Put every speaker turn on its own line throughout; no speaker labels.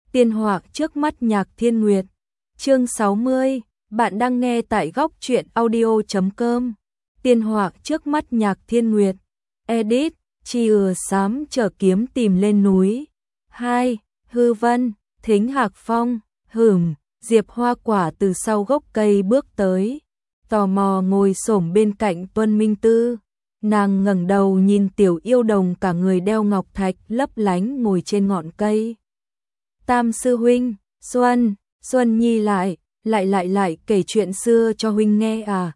Tiên họa trước mắt Nhạc Thiên Nguyệt. Chương 60, bạn đang nghe tại góc truyện audio.com. Tiên họa trước mắt Nhạc Thiên Nguyệt. Edit, Chi Sám chở kiếm tìm lên núi. 2. Hư Vân, Thính Hạc Phong, Diệp Hoa Quả từ sau gốc cây bước tới, tò mò ngồi xổm bên cạnh Tuân Minh Tư. Nàng ngẩng đầu nhìn Tiểu Yêu Đồng cả người đeo ngọc thạch lấp lánh ngồi trên ngọn cây. Tam sư huynh, Xuân Nhi lại kể chuyện xưa cho huynh nghe à?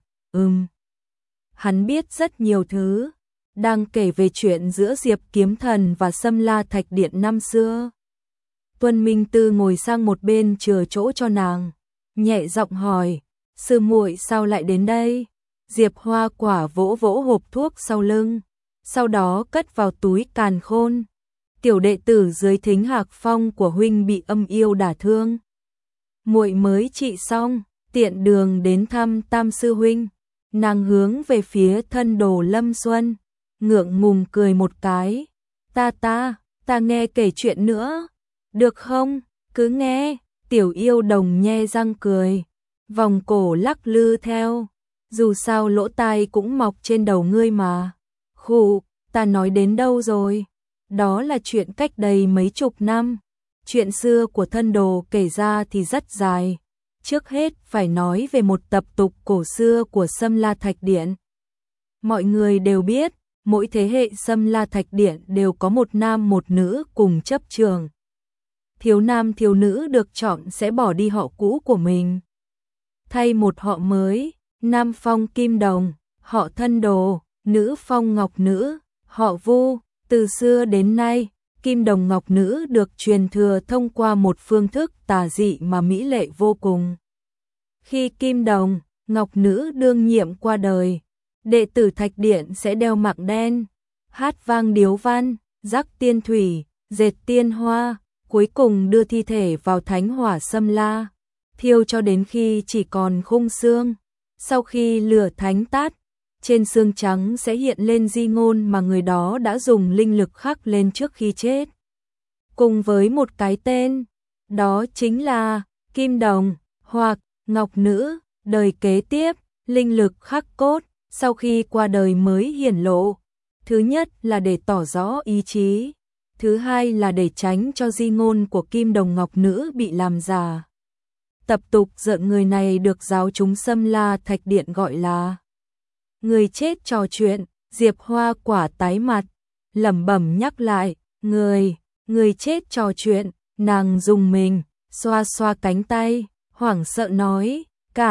Hắn biết rất nhiều thứ, đang kể về chuyện giữa Diệp Kiếm Thần và Sâm La Thạch Điện năm xưa. Tuân Minh Tư ngồi sang một bên chừa chỗ cho nàng, nhẹ giọng hỏi, sư muội sao lại đến đây? Diệp Hoa Quả vỗ vỗ hộp thuốc sau lưng, sau đó cất vào túi càn khôn. Tiểu đệ tử dưới Thính Hạc Phong của huynh bị âm yêu đả thương. Muội mới trị xong, tiện đường đến thăm Tam sư huynh. Nàng hướng về phía thân đồ Lâm Xuân, ngượng ngùng cười một cái. Ta nghe kể chuyện nữa. Được không? Cứ nghe. Tiểu Yêu Đồng nhe răng cười, vòng cổ lắc lư theo. Dù sao lỗ tai cũng mọc trên đầu ngươi mà. Khụ, ta nói đến đâu rồi? Đó là chuyện cách đây mấy chục năm. Chuyện xưa của thân đồ kể ra thì rất dài. Trước hết phải nói về một tập tục cổ xưa của Sâm La Thạch Điện. Mọi người đều biết, mỗi thế hệ Sâm La Thạch Điện đều có một nam một nữ cùng chấp trường. Thiếu nam thiếu nữ được chọn sẽ bỏ đi họ cũ của mình, thay một họ mới. Nam phong Kim Đồng, họ Thân Đồ; nữ phong Ngọc Nữ, họ Vu. Từ xưa đến nay, Kim Đồng Ngọc Nữ được truyền thừa thông qua một phương thức tà dị mà mỹ lệ vô cùng. Khi Kim Đồng, Ngọc Nữ đương nhiệm qua đời, đệ tử Thạch Điện sẽ đeo mạng đen, hát vang điếu văn, rắc tiên thủy, dệt tiên hoa, cuối cùng đưa thi thể vào thánh hỏa Sâm La, thiêu cho đến khi chỉ còn khung xương. Sau khi lửa thánh tắt, trên xương trắng sẽ hiện lên di ngôn mà người đó đã dùng linh lực khắc lên trước khi chết, cùng với một cái tên, đó chính là Kim Đồng hoặc Ngọc Nữ. Đời kế tiếp, linh lực khắc cốt sau khi qua đời mới hiển lộ. Thứ nhất là để tỏ rõ ý chí, thứ hai là để tránh cho di ngôn của Kim Đồng Ngọc Nữ bị làm giả. Tập tục giận người này được giáo chúng Sâm La Thạch Điện gọi là người chết trò chuyện. Diệp Hoa Quả tái mặt, lẩm bẩm nhắc lại, người chết trò chuyện. Nàng dùng mình, xoa xoa cánh tay, hoảng sợ nói,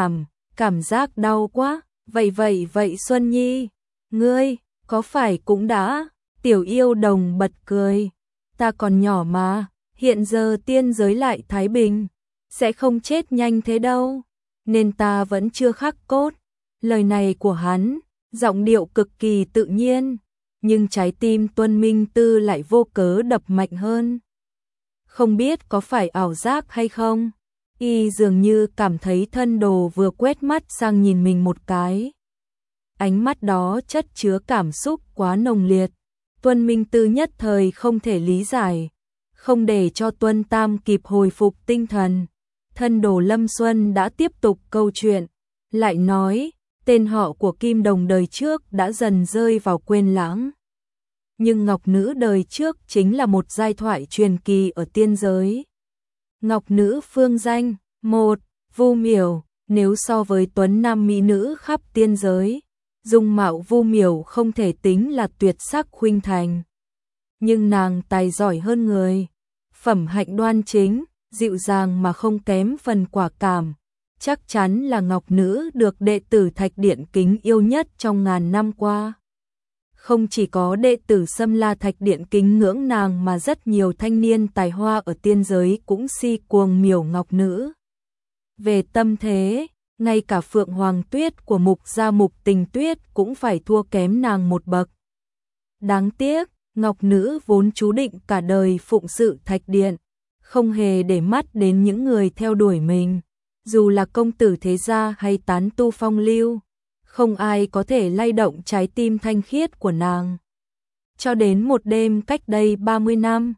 cảm giác đau quá. Vậy Xuân Nhi, ngươi, có phải cũng đã? Tiểu Yêu Đồng bật cười, ta còn nhỏ mà, hiện giờ tiên giới lại thái bình, sẽ không chết nhanh thế đâu, nên ta vẫn chưa khắc cốt. Lời này của hắn, giọng điệu cực kỳ tự nhiên, nhưng trái tim Tuân Minh Tư lại vô cớ đập mạnh hơn. Không biết có phải ảo giác hay không, y dường như cảm thấy thân đồ vừa quét mắt sang nhìn mình một cái. Ánh mắt đó chất chứa cảm xúc quá nồng liệt. Tuân Minh Tư nhất thời không thể lý giải, không để cho Tuân Tam kịp hồi phục tinh thần. Thân đồ Lâm Xuân đã tiếp tục câu chuyện, lại nói, tên họ của Kim Đồng đời trước đã dần rơi vào quên lãng. Nhưng Ngọc Nữ đời trước chính là một giai thoại truyền kỳ ở tiên giới. Ngọc Nữ phương danh, một, Vu Miểu. Nếu so với tuấn nam mỹ nữ khắp tiên giới, dung mạo Vu Miểu không thể tính là tuyệt sắc khuynh thành. Nhưng nàng tài giỏi hơn người, phẩm hạnh đoan chính, dịu dàng mà không kém phần quả cảm. Chắc chắn là Ngọc Nữ được đệ tử Thạch Điện kính yêu nhất trong ngàn năm qua. Không chỉ có đệ tử Sâm La Thạch Điện kính ngưỡng nàng mà rất nhiều thanh niên tài hoa ở tiên giới cũng si cuồng miểu Ngọc Nữ. Về tâm thế, ngay cả Phượng Hoàng Tuyết của Mục gia Mục Tình Tuyết cũng phải thua kém nàng một bậc. Đáng tiếc, Ngọc Nữ vốn chú định cả đời phụng sự Thạch Điện, không hề để mắt đến những người theo đuổi mình. Dù là công tử thế gia hay tán tu phong lưu, không ai có thể lay động trái tim thanh khiết của nàng. Cho đến một đêm cách đây 30 năm,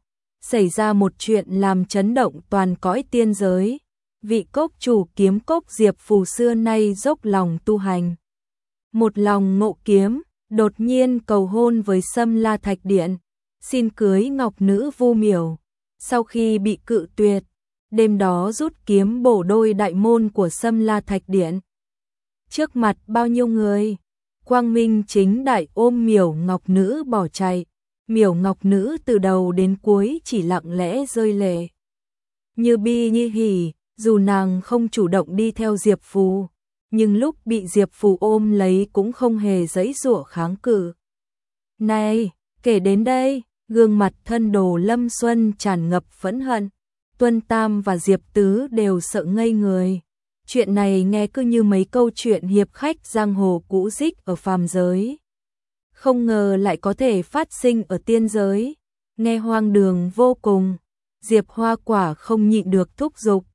xảy ra một chuyện làm chấn động toàn cõi tiên giới. Vị cốc chủ kiếm cốc Diệp Phù xưa nay dốc lòng tu hành, một lòng ngộ kiếm, đột nhiên cầu hôn với Sâm La Thạch Điện, xin cưới ngọc nữ Vu Miểu. Sau khi bị cự tuyệt, đêm đó rút kiếm bổ đôi đại môn của Sâm La Thạch Điện. Trước mặt bao nhiêu người, quang minh chính đại ôm Miểu ngọc nữ bỏ chạy. Miểu ngọc nữ từ đầu đến cuối chỉ lặng lẽ rơi lệ, như bi như hỉ, dù nàng không chủ động đi theo Diệp Phù, nhưng lúc bị Diệp Phù ôm lấy cũng không hề giãy giụa kháng cự. Này, kể đến đây, gương mặt Thân Đồ Lâm Xuân tràn ngập phẫn hận, Tuân Tam và Diệp Tứ đều sợ ngây người. Chuyện này nghe cứ như mấy câu chuyện hiệp khách giang hồ cũ dích ở phàm giới, không ngờ lại có thể phát sinh ở tiên giới, nghe hoang đường vô cùng. Diệp Hoa Quả không nhịn được thúc giục.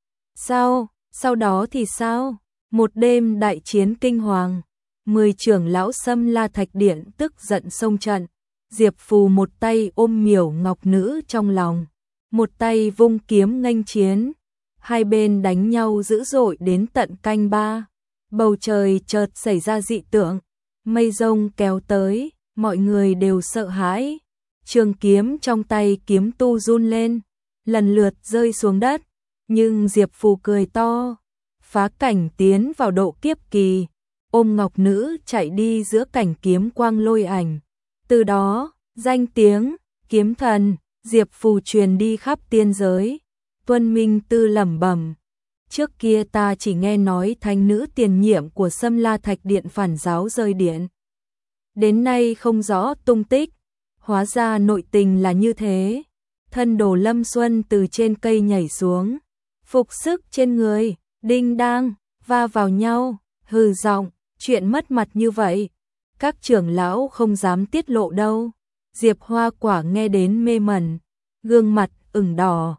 Sau đó thì sao? Một đêm đại chiến kinh hoàng, 10 trưởng lão Sâm La Thạch Điện tức giận xông trận. Diệp Phù một tay ôm Miểu ngọc nữ trong lòng, một tay vung kiếm nghênh chiến. Hai bên đánh nhau dữ dội đến tận canh 3. Bầu trời chợt xảy ra dị tượng, mây rông kéo tới, mọi người đều sợ hãi. Trường kiếm trong tay kiếm tu run lên, lần lượt rơi xuống đất, nhưng Diệp Phù cười to, phá cảnh tiến vào độ kiếp kỳ, ôm ngọc nữ chạy đi giữa cảnh kiếm quang lôi ảnh. Từ đó, danh tiếng kiếm thần Diệp Phù truyền đi khắp tiên giới. Tuân Minh Tư lẩm bẩm, trước kia ta chỉ nghe nói thánh nữ tiền nhiệm của Sâm La Thạch Điện phản giáo rơi điện, đến nay không rõ tung tích, hóa ra nội tình là như thế. Thân Đồ Lâm Xuân từ trên cây nhảy xuống, phục sức trên người đinh đang va vào nhau, hừ giọng, chuyện mất mặt như vậy, các trưởng lão không dám tiết lộ đâu. Diệp Hoa Quả nghe đến mê mẩn, gương mặt ửng đỏ.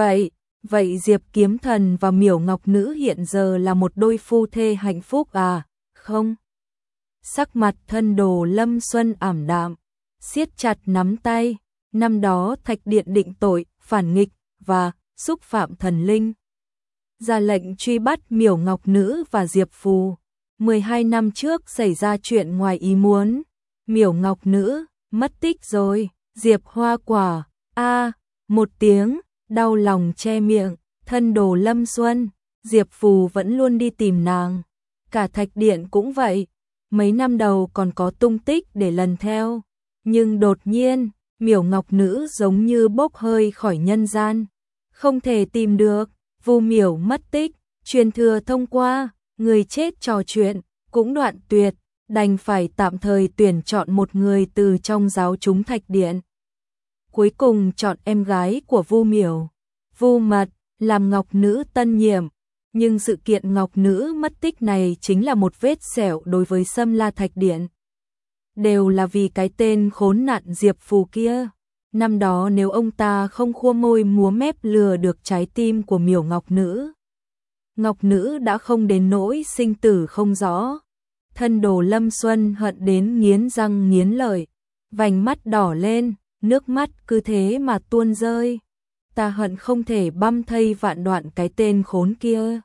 Vậy Diệp Kiếm Thần và Miểu Ngọc Nữ hiện giờ là một đôi phu thê hạnh phúc à? Không. Sắc mặt Thân Đồ Lâm Xuân ảm đạm, siết chặt nắm tay. Năm đó Thạch Điện định tội, phản nghịch và xúc phạm thần linh, ra lệnh truy bắt Miểu Ngọc Nữ và Diệp Phù. 12 năm trước xảy ra chuyện ngoài ý muốn, Miểu Ngọc Nữ mất tích rồi. Diệp Hoa Quả một tiếng đau lòng che miệng. Thân Đồ Lâm Xuân, Diệp Phù vẫn luôn đi tìm nàng, cả Thạch Điện cũng vậy. Mấy năm đầu còn có tung tích để lần theo, nhưng đột nhiên Miểu Ngọc Nữ giống như bốc hơi khỏi nhân gian, không thể tìm được. Vu Miểu mất tích, truyền thừa thông qua, người chết trò chuyện cũng đoạn tuyệt, đành phải tạm thời tuyển chọn một người từ trong giáo chúng Thạch Điện. Cuối cùng chọn em gái của Vu Miểu, Vu Mật, làm Ngọc Nữ tân nhiệm. Nhưng sự kiện Ngọc Nữ mất tích này chính là một vết sẹo đối với Sâm La Thạch Điện. Đều là vì cái tên khốn nạn Diệp Phù kia. Năm đó nếu ông ta không khua môi múa mép lừa được trái tim của Miểu Ngọc Nữ, Ngọc Nữ đã không đến nỗi sinh tử không rõ. Thân Đồ Lâm Xuân hận đến nghiến răng nghiến lợi, vành mắt đỏ lên, nước mắt cứ thế mà tuôn rơi. Ta hận không thể băm thây vạn đoạn cái tên khốn kia.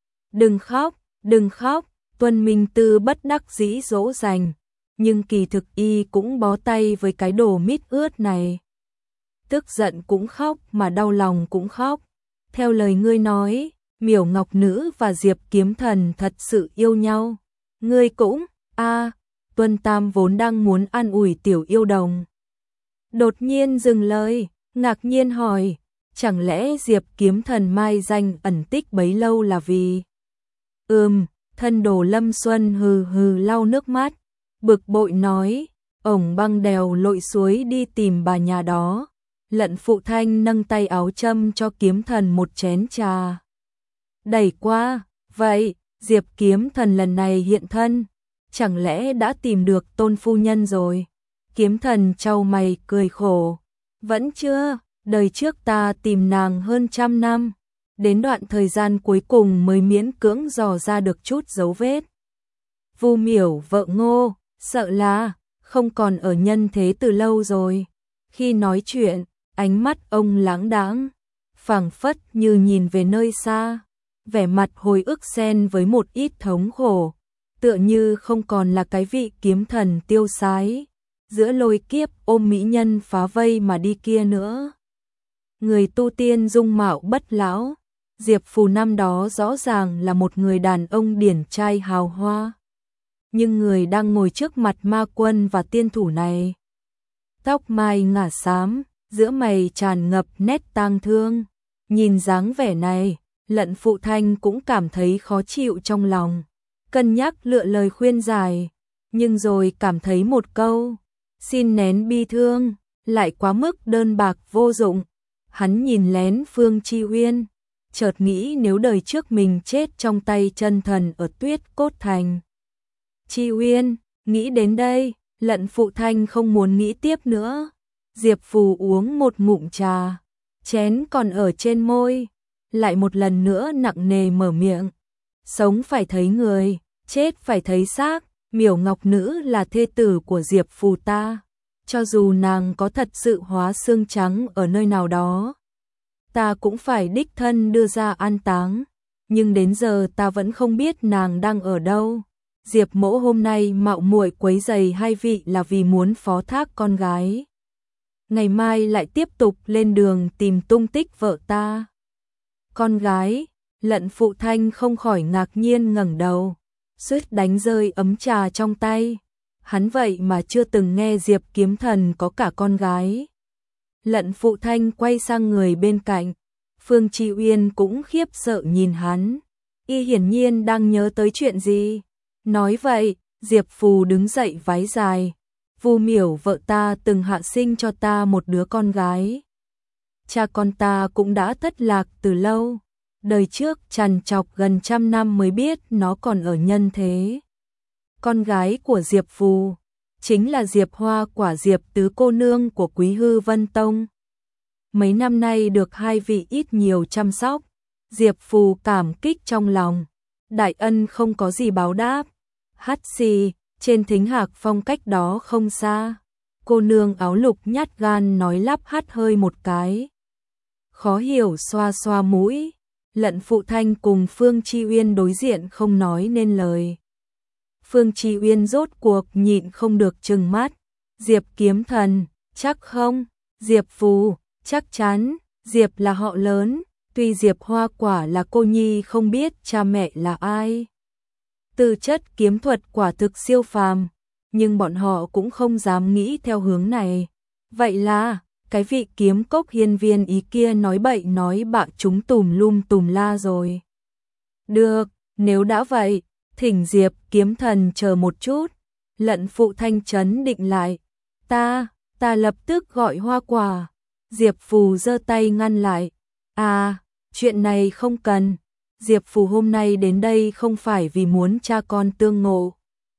Đừng khóc, Tuân Minh Tư bất đắc dĩ dỗ dành, nhưng kỳ thực y cũng bó tay với cái đồ mít ướt này. Tức giận cũng khóc mà đau lòng cũng khóc. Theo lời ngươi nói, Miểu Ngọc Nữ và Diệp Kiếm Thần thật sự yêu nhau. Ngươi cũng, Tuân Tam vốn đang muốn an ủi tiểu yêu đồng, đột nhiên dừng lời, ngạc nhiên hỏi, chẳng lẽ Diệp Kiếm Thần mai danh ẩn tích bấy lâu là vì... Thân Đồ Lâm Xuân hừ hừ lau nước mắt, bực bội nói, ổng băng đèo lội suối đi tìm bà nhà đó. Lận Phụ Thanh nâng tay áo châm cho Kiếm Thần một chén trà, đẩy qua. Vậy, Diệp Kiếm Thần lần này hiện thân, chẳng lẽ đã tìm được Tôn phu nhân rồi? Kiếm Thần chau mày cười khổ, vẫn chưa, đời trước ta tìm nàng hơn 100 năm, đến đoạn thời gian cuối cùng mới miễn cưỡng dò ra được chút dấu vết. Vu Miểu vợ Ngô, sợ là không còn ở nhân thế từ lâu rồi. Khi nói chuyện, Ánh mắt ông lãng đãng, phảng phất như nhìn về nơi xa, vẻ mặt hồi ức xen với một ít thống khổ, tựa như không còn là cái vị kiếm thần tiêu sái, giữa lôi kiếp ôm mỹ nhân phá vây mà đi kia nữa. Người tu tiên dung mạo bất lão, Diệp Phù năm đó rõ ràng là một người đàn ông điển trai hào hoa. Nhưng người đang ngồi trước mặt ma quân và tiên thủ này, tóc mai ngả xám, giữa mày tràn ngập nét tang thương, nhìn dáng vẻ này, Lận Phụ Thanh cũng cảm thấy khó chịu trong lòng, cân nhắc lựa lời khuyên giải, nhưng rồi cảm thấy một câu, xin nén bi thương, lại quá mức đơn bạc vô dụng. Hắn nhìn lén Phương Chi Uyên, chợt nghĩ nếu đời trước mình chết trong tay chân thần ở Tuyết Cốt Thành. Chi Uyên, nghĩ đến đây, Lận Phụ Thanh không muốn nghĩ tiếp nữa. Diệp Phù uống một ngụm trà, chén còn ở trên môi, lại một lần nữa nặng nề mở miệng. Sống phải thấy người, chết phải thấy xác, Miểu Ngọc Nữ là thê tử của Diệp Phù ta. Cho dù nàng có thật sự hóa xương trắng ở nơi nào đó, ta cũng phải đích thân đưa ra an táng, nhưng đến giờ ta vẫn không biết nàng đang ở đâu. Diệp Mỗ hôm nay mạo muội quấy rầy hai vị là vì muốn phó thác con gái. Ngày mai lại tiếp tục lên đường tìm tung tích vợ ta. Con gái, Lận Phụ Thanh không khỏi ngạc nhiên ngẩng đầu, suýt đánh rơi ấm trà trong tay. Hắn vậy mà chưa từng nghe Diệp Kiếm Thần có cả con gái. Lận Phụ Thanh quay sang người bên cạnh, Phương Chi Uyên cũng khiếp sợ nhìn hắn, y hiển nhiên đang nhớ tới chuyện gì. Nói vậy, Diệp Phù đứng dậy váy dài, Vu Miểu vợ ta từng hạ sinh cho ta một đứa con gái. Cha con ta cũng đã thất lạc từ lâu, đời trước trằn trọc gần 100 năm mới biết nó còn ở nhân thế. Con gái của Diệp Phù chính là Diệp Hoa Quả Diệp tứ cô nương của Quý Hư Vân Tông. Mấy năm nay được hai vị ít nhiều chăm sóc, Diệp Phù cảm kích trong lòng, đại ân không có gì báo đáp. Hắt xì, trên Thính Hạc Phong cách đó không xa, cô nương áo lục nhát gan nói lắp hắt hơi một cái. Khó hiểu xoa xoa mũi, Lận Phụ Thanh cùng Phương Chi Uyên đối diện không nói nên lời. Phương Chi Uyên rốt cuộc nhịn không được trừng mắt. Diệp Kiếm Thần, chắc không? Diệp Phù, chắc chắn. Diệp là họ lớn, tuy Diệp Hoa Quả là cô nhi không biết cha mẹ là ai. Tư chất kiếm thuật quả thực siêu phàm, nhưng bọn họ cũng không dám nghĩ theo hướng này. Vậy là, cái vị Kiếm Cốc hiên viên ý kia nói bậy nói bạ chúng tùm la rồi. Được, nếu đã vậy, thỉnh Diệp Kiếm Thần chờ một chút. Lận Phụ Thanh trấn định lại. Ta lập tức gọi Hoa Quả. Diệp Phù giơ tay ngăn lại. À, chuyện này không cần. Diệp Phù hôm nay đến đây không phải vì muốn cha con tương ngộ.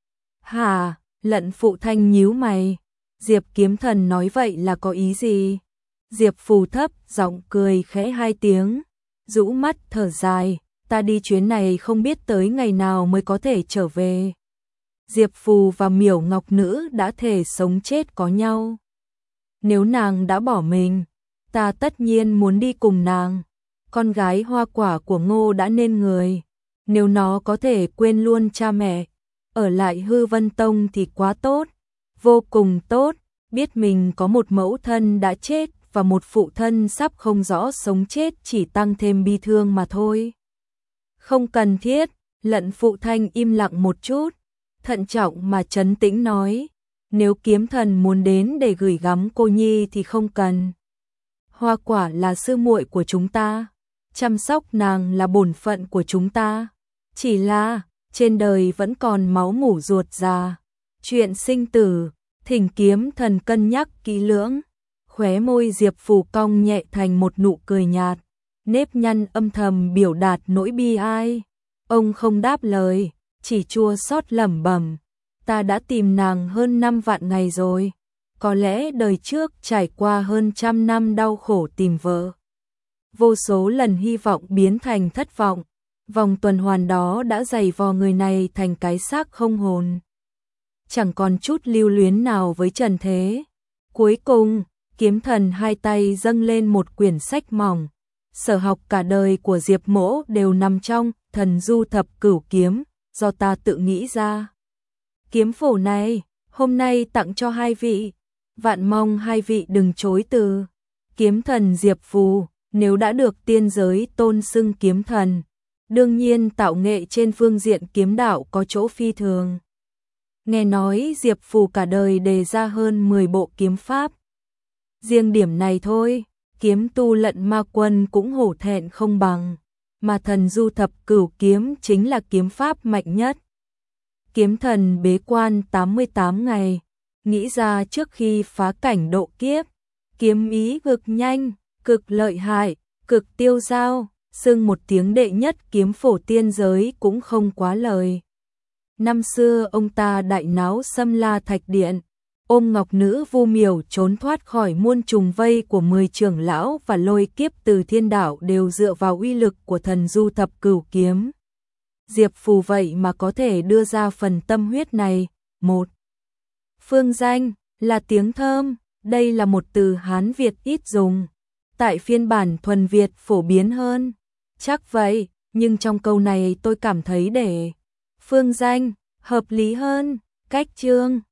Hả? Lận Phụ Thanh nhíu mày. Diệp Kiếm Thần nói vậy là có ý gì? Diệp Phù thấp giọng cười khẽ hai tiếng, rũ mắt thở dài. Ta đi chuyến này không biết tới ngày nào mới có thể trở về. Diệp Phù và Miểu Ngọc Nữ đã thề sống chết có nhau. Nếu nàng đã bỏ mình, ta tất nhiên muốn đi cùng nàng. Con gái Hoa Quả của Ngô đã nên người. Nếu nó có thể quên luôn cha mẹ, ở lại Hư Vân Tông thì quá tốt, vô cùng tốt. Biết mình có một mẫu thân đã chết và một phụ thân sắp không rõ sống chết chỉ tăng thêm bi thương mà thôi. Không cần thiết, Lận Phụ Thanh im lặng một chút, thận trọng mà trấn tĩnh nói, nếu Kiếm Thần muốn đến để gửi gắm cô nhi thì không cần. Hoa Quả là sư muội của chúng ta, chăm sóc nàng là bổn phận của chúng ta. Chỉ là, trên đời vẫn còn máu mủ ruột già, chuyện sinh tử, thỉnh Kiếm Thần cân nhắc kỹ lưỡng. Khóe môi Diệp Phù cong nhẹ thành một nụ cười nhạt, nếp nhăn âm thầm biểu đạt nỗi bi ai. Ông không đáp lời, chỉ chua xót lẩm bẩm, ta đã tìm nàng hơn 5 vạn ngày rồi, có lẽ đời trước trải qua hơn 100 năm đau khổ tìm vợ. Vô số lần hy vọng biến thành thất vọng, vòng tuần hoàn đó đã dày vò người này thành cái xác không hồn. Chẳng còn chút lưu luyến nào với trần thế. Cuối cùng, Kiếm Thần hai tay dâng lên một quyển sách mỏng. Sở học cả đời của Diệp Mỗ đều nằm trong Thần Du Thập Cửu Kiếm, do ta tự nghĩ ra. Kiếm phổ này, hôm nay tặng cho hai vị, vạn mong hai vị đừng chối từ. Kiếm Thần Diệp Phù, nếu đã được tiên giới tôn xưng kiếm thần, đương nhiên tạo nghệ trên phương diện kiếm đạo có chỗ phi thường. Nghe nói Diệp Phù cả đời đề ra hơn 10 bộ kiếm pháp. Riêng điểm này thôi, kiếm tu Lận Ma Quân cũng hổ thẹn không bằng, mà Thần Du Thập Cửu Kiếm chính là kiếm pháp mạnh nhất. Kiếm Thần bế quan 88 ngày, nghĩ ra trước khi phá cảnh độ kiếp, kiếm ý cực nhanh, cực lợi hại, cực tiêu dao, xưng một tiếng đệ nhất kiếm phổ tiên giới cũng không quá lời. Năm xưa ông ta đại náo Xâm La Thạch Điện, ôm Ngọc Nữ Vu Miểu trốn thoát khỏi muôn trùng vây của 10 trưởng lão và lôi kiếp từ thiên đảo đều dựa vào uy lực của Thần Du Thập Cửu Kiếm. Diệp Phù vậy mà có thể đưa ra phần tâm huyết này. Một phương danh là tiếng thơm, đây là một từ Hán Việt ít dùng, tại phiên bản thuần Việt phổ biến hơn. Chắc vậy, nhưng trong câu này tôi cảm thấy để phương danh hợp lý hơn. Cách chương